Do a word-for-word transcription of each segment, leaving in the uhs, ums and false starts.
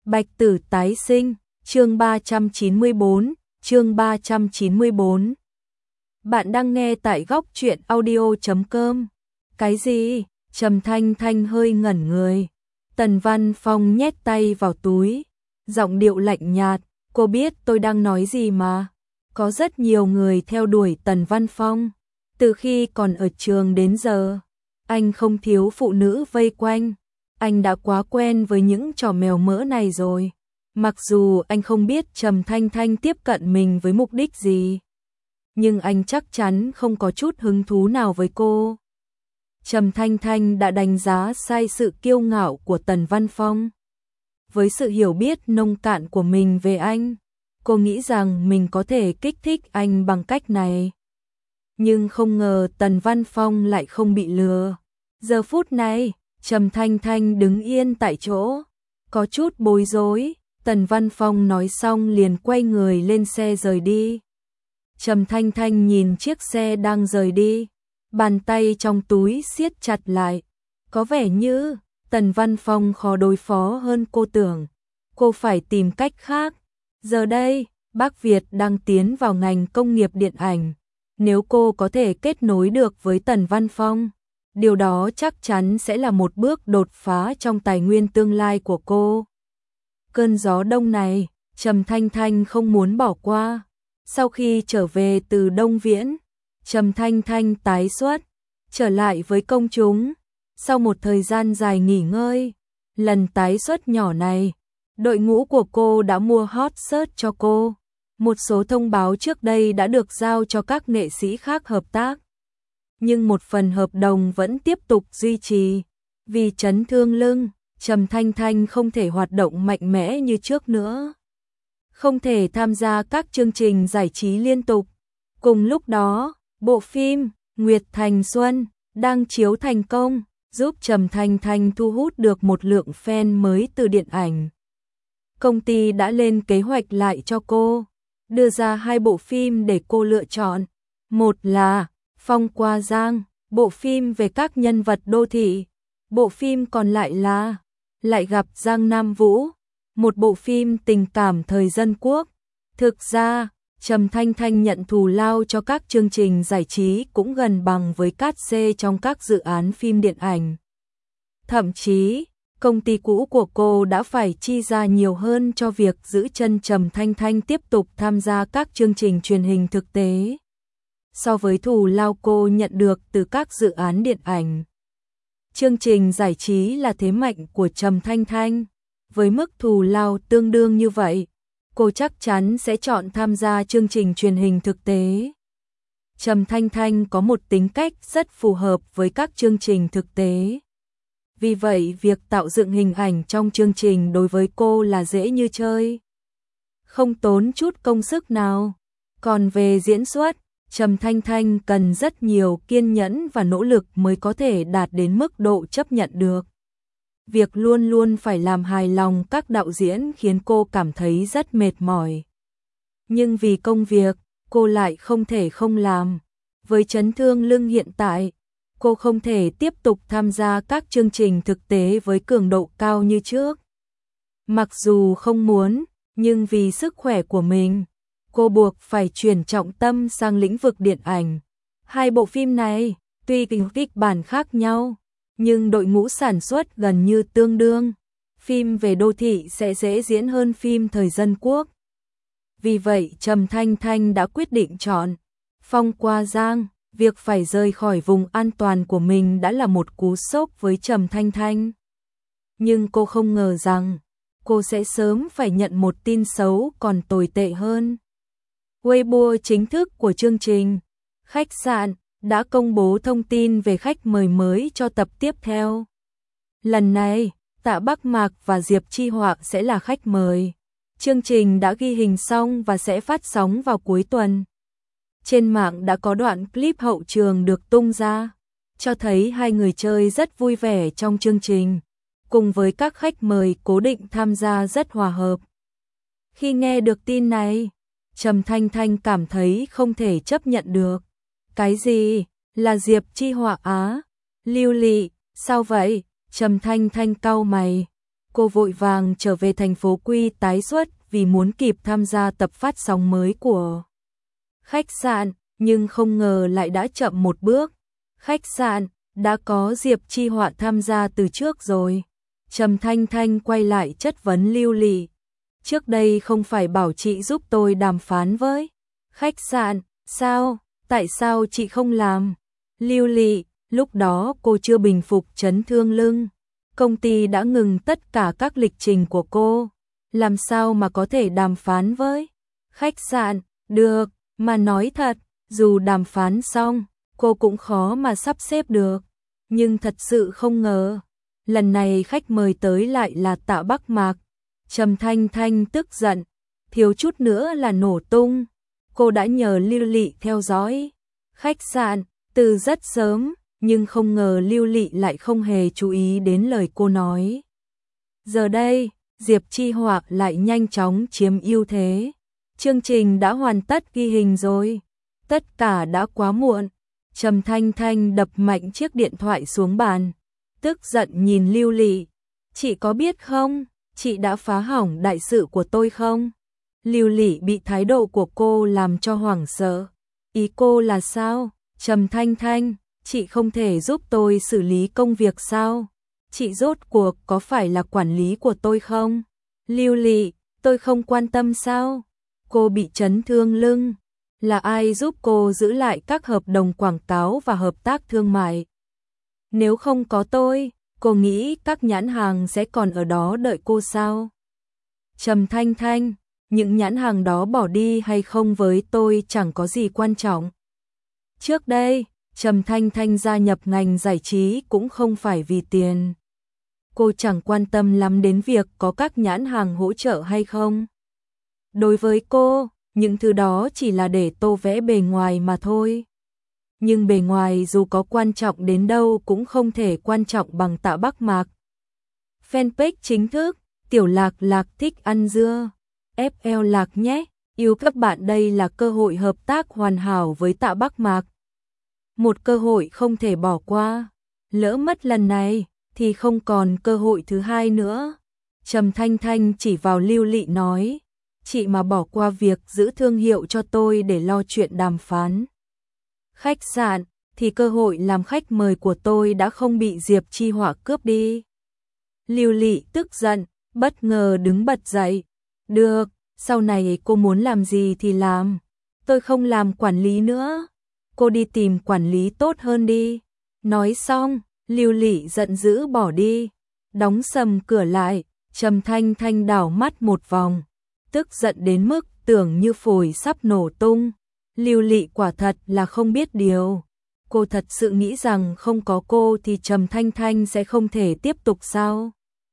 Bạch tử tái sinh, chương ba trăm chín mươi tư, chương ba trăm chín mươi tư. Bạn đang nghe tại góc truyện audio chấm com. Cái gì? Trầm Thanh Thanh hơi ngẩn người. Tần Văn Phong nhét tay vào túi, giọng điệu lạnh nhạt, cô biết tôi đang nói gì mà. Có rất nhiều người theo đuổi Tần Văn Phong. Từ khi còn ở trường đến giờ, anh không thiếu phụ nữ vây quanh. Anh đã quá quen với những trò mèo mỡ này rồi. Mặc dù anh không biết Trầm Thanh Thanh tiếp cận mình với mục đích gì, nhưng anh chắc chắn không có chút hứng thú nào với cô. Trầm Thanh Thanh đã đánh giá sai sự kiêu ngạo của Tần Văn Phong. Với sự hiểu biết nông cạn của mình về anh, cô nghĩ rằng mình có thể kích thích anh bằng cách này. Nhưng không ngờ Tần Văn Phong lại không bị lừa. Giờ phút này, Trầm Thanh Thanh đứng yên tại chỗ, có chút bối rối. Tần Văn Phong nói xong liền quay người lên xe rời đi. Trầm Thanh Thanh nhìn chiếc xe đang rời đi, bàn tay trong túi siết chặt lại. Có vẻ như Tần Văn Phong khó đối phó hơn cô tưởng. Cô phải tìm cách khác. Giờ đây, Bắc Việt đang tiến vào ngành công nghiệp điện ảnh. Nếu cô có thể kết nối được với Tần Văn Phong, điều đó chắc chắn sẽ là một bước đột phá trong tài nguyên tương lai của cô. Cơn gió đông này, Trầm Thanh Thanh không muốn bỏ qua. Sau khi trở về từ Đông Viễn, Trầm Thanh Thanh tái xuất, trở lại với công chúng. Sau một thời gian dài nghỉ ngơi, lần tái xuất nhỏ này, đội ngũ của cô đã mua hot search cho cô. Một số thông báo trước đây đã được giao cho các nghệ sĩ khác hợp tác, nhưng một phần hợp đồng vẫn tiếp tục duy trì. Vì chấn thương lưng, Trầm Thanh Thanh không thể hoạt động mạnh mẽ như trước nữa, không thể tham gia các chương trình giải trí liên tục. Cùng lúc đó, bộ phim Nguyệt Thành Xuân đang chiếu thành công, giúp Trầm Thanh Thanh thu hút được một lượng fan mới từ điện ảnh. Công ty đã lên kế hoạch lại cho cô, đưa ra hai bộ phim để cô lựa chọn. Một là Phong Qua Giang, bộ phim về các nhân vật đô thị. Bộ phim còn lại là Lại Gặp Giang Nam Vũ, một bộ phim tình cảm thời dân quốc. Thực ra, Trầm Thanh Thanh nhận thù lao cho các chương trình giải trí cũng gần bằng với cát xê trong các dự án phim điện ảnh. Thậm chí, công ty cũ của cô đã phải chi ra nhiều hơn cho việc giữ chân Trầm Thanh Thanh tiếp tục tham gia các chương trình truyền hình thực tế, so với thù lao cô nhận được từ các dự án điện ảnh. Chương trình giải trí là thế mạnh của Trầm Thanh Thanh. Với mức thù lao tương đương như vậy, cô chắc chắn sẽ chọn tham gia chương trình truyền hình thực tế. Trầm Thanh Thanh có một tính cách rất phù hợp với các chương trình thực tế. Vì vậy, việc tạo dựng hình ảnh trong chương trình đối với cô là dễ như chơi, không tốn chút công sức nào. Còn về diễn xuất, Trầm Thanh Thanh cần rất nhiều kiên nhẫn và nỗ lực mới có thể đạt đến mức độ chấp nhận được. Việc luôn luôn phải làm hài lòng các đạo diễn khiến cô cảm thấy rất mệt mỏi. Nhưng vì công việc, cô lại không thể không làm. Với chấn thương lưng hiện tại, cô không thể tiếp tục tham gia các chương trình thực tế với cường độ cao như trước. Mặc dù không muốn, nhưng vì sức khỏe của mình, cô buộc phải chuyển trọng tâm sang lĩnh vực điện ảnh. Hai bộ phim này, tuy kịch bản khác nhau, nhưng đội ngũ sản xuất gần như tương đương. Phim về đô thị sẽ dễ diễn hơn phim thời dân quốc. Vì vậy, Trầm Thanh Thanh đã quyết định chọn Phong Qua Giang. Việc phải rời khỏi vùng an toàn của mình đã là một cú sốc với Trầm Thanh Thanh. Nhưng cô không ngờ rằng cô sẽ sớm phải nhận một tin xấu còn tồi tệ hơn. Weibo chính thức của chương trình Khách sạn đã công bố thông tin về khách mời mới cho tập tiếp theo. Lần này, Tạ Bắc Mạc và Diệp Chi Họa sẽ là khách mời. Chương trình đã ghi hình xong và sẽ phát sóng vào cuối tuần. Trên mạng đã có đoạn clip hậu trường được tung ra, cho thấy hai người chơi rất vui vẻ trong chương trình, cùng với các khách mời cố định tham gia rất hòa hợp. Khi nghe được tin này, Trầm Thanh Thanh cảm thấy không thể chấp nhận được. Cái gì? Là Diệp Chi Họa á? Lưu Lị, sao vậy? Trầm Thanh Thanh cau mày. Cô vội vàng trở về thành phố Quy tái xuất vì muốn kịp tham gia tập phát sóng mới của khách sạn, nhưng không ngờ lại đã chậm một bước. Khách sạn đã có Diệp Chi Họa tham gia từ trước rồi. Trầm Thanh Thanh quay lại chất vấn Lưu Lị. Trước đây không phải bảo chị giúp tôi đàm phán với khách sạn, sao? Tại sao chị không làm? Lưu Lị, lúc đó cô chưa bình phục chấn thương lưng. Công ty đã ngừng tất cả các lịch trình của cô. Làm sao mà có thể đàm phán với khách sạn? Được, mà nói thật, dù đàm phán xong, cô cũng khó mà sắp xếp được. Nhưng thật sự không ngờ, lần này khách mời tới lại là Tạ Bắc Mạc. Trầm Thanh Thanh tức giận, thiếu chút nữa là nổ tung. Cô đã nhờ Lưu Lị theo dõi khách sạn từ rất sớm, nhưng không ngờ Lưu Lị lại không hề chú ý đến lời cô nói. Giờ đây, Diệp Chi Họa lại nhanh chóng chiếm ưu thế. Chương trình đã hoàn tất ghi hình rồi, tất cả đã quá muộn. Trầm Thanh Thanh đập mạnh chiếc điện thoại xuống bàn, tức giận nhìn Lưu Lị. Chị có biết không, chị đã phá hỏng đại sự của tôi không? Lưu Lị bị thái độ của cô làm cho hoảng sợ. Ý cô là sao? Trầm Thanh Thanh, chị không thể giúp tôi xử lý công việc sao? Chị rốt cuộc có phải là quản lý của tôi không? Lưu Lị, tôi không quan tâm sao? Cô bị chấn thương lưng. Là ai giúp cô giữ lại các hợp đồng quảng cáo và hợp tác thương mại? Nếu không có tôi, cô nghĩ các nhãn hàng sẽ còn ở đó đợi cô sao? Trầm Thanh Thanh, những nhãn hàng đó bỏ đi hay không với tôi chẳng có gì quan trọng. Trước đây, Trầm Thanh Thanh gia nhập ngành giải trí cũng không phải vì tiền. Cô chẳng quan tâm lắm đến việc có các nhãn hàng hỗ trợ hay không. Đối với cô, những thứ đó chỉ là để tô vẽ bề ngoài mà thôi. Nhưng bề ngoài dù có quan trọng đến đâu cũng không thể quan trọng bằng Tạ Bắc Mạc. Fanpage chính thức, Tiểu Lạc Lạc thích ăn dưa. ép lờ Lạc nhé, yêu các bạn, đây là cơ hội hợp tác hoàn hảo với Tạ Bắc Mạc. Một cơ hội không thể bỏ qua. Lỡ mất lần này, thì không còn cơ hội thứ hai nữa. Trầm Thanh Thanh chỉ vào Lưu Lị nói. Chị mà bỏ qua việc giữ thương hiệu cho tôi để lo chuyện đàm phán khách sạn, thì cơ hội làm khách mời của tôi đã không bị Diệp Chi Họa cướp đi. Lưu Lị tức giận, bất ngờ đứng bật dậy. Được, sau này cô muốn làm gì thì làm. Tôi không làm quản lý nữa. Cô đi tìm quản lý tốt hơn đi. Nói xong, Lưu Lị giận dữ bỏ đi. Đóng sầm cửa lại, Trầm Thanh Thanh đảo mắt một vòng. Tức giận đến mức tưởng như phổi sắp nổ tung. Lưu Lị quả thật là không biết điều. Cô thật sự nghĩ rằng không có cô thì Trầm Thanh Thanh sẽ không thể tiếp tục sao?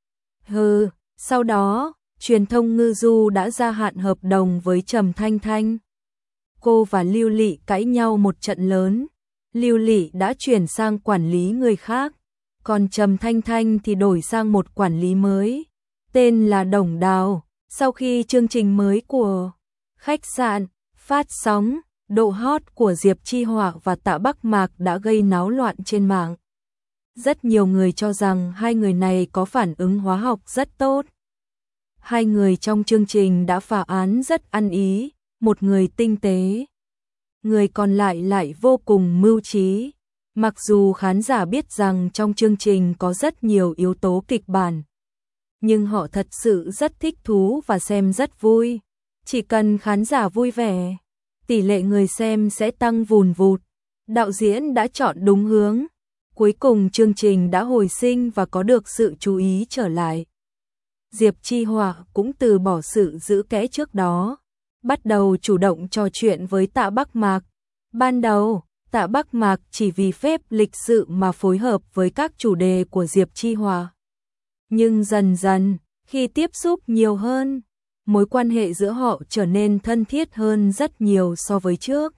Hừ, sau đó, truyền thông Ngư Du đã gia hạn hợp đồng với Trầm Thanh Thanh. Cô và Lưu Lị cãi nhau một trận lớn. Lưu Lị đã chuyển sang quản lý người khác, còn Trầm Thanh Thanh thì đổi sang một quản lý mới, tên là Đồng Đào. Sau khi chương trình mới của khách sạn phát sóng, độ hot của Diệp Chi Họa và Tạ Bắc Mạc đã gây náo loạn trên mạng. Rất nhiều người cho rằng hai người này có phản ứng hóa học rất tốt. Hai người trong chương trình đã phá án rất ăn ý, một người tinh tế, người còn lại lại vô cùng mưu trí. Mặc dù khán giả biết rằng trong chương trình có rất nhiều yếu tố kịch bản, nhưng họ thật sự rất thích thú và xem rất vui. Chỉ cần khán giả vui vẻ, tỷ lệ người xem sẽ tăng vùn vụt. Đạo diễn đã chọn đúng hướng. Cuối cùng chương trình đã hồi sinh và có được sự chú ý trở lại. Diệp Chi Họa cũng từ bỏ sự giữ kẽ trước đó, bắt đầu chủ động trò chuyện với Tạ Bắc Mạc. Ban đầu, Tạ Bắc Mạc chỉ vì phép lịch sự mà phối hợp với các chủ đề của Diệp Chi Họa. Nhưng dần dần, khi tiếp xúc nhiều hơn, mối quan hệ giữa họ trở nên thân thiết hơn rất nhiều so với trước.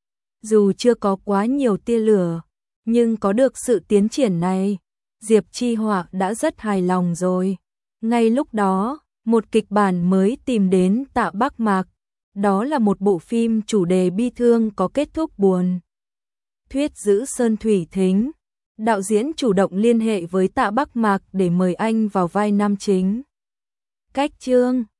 Dù chưa có quá nhiều tia lửa, nhưng có được sự tiến triển này, Diệp Chi Họa đã rất hài lòng rồi. Ngay lúc đó, một kịch bản mới tìm đến Tạ Bắc Mạc. Đó là một bộ phim chủ đề bi thương có kết thúc buồn. Thuyết giữ Sơn Thủy Thính. Đạo diễn chủ động liên hệ với Tạ Bắc Mạc để mời anh vào vai nam chính. Cách chương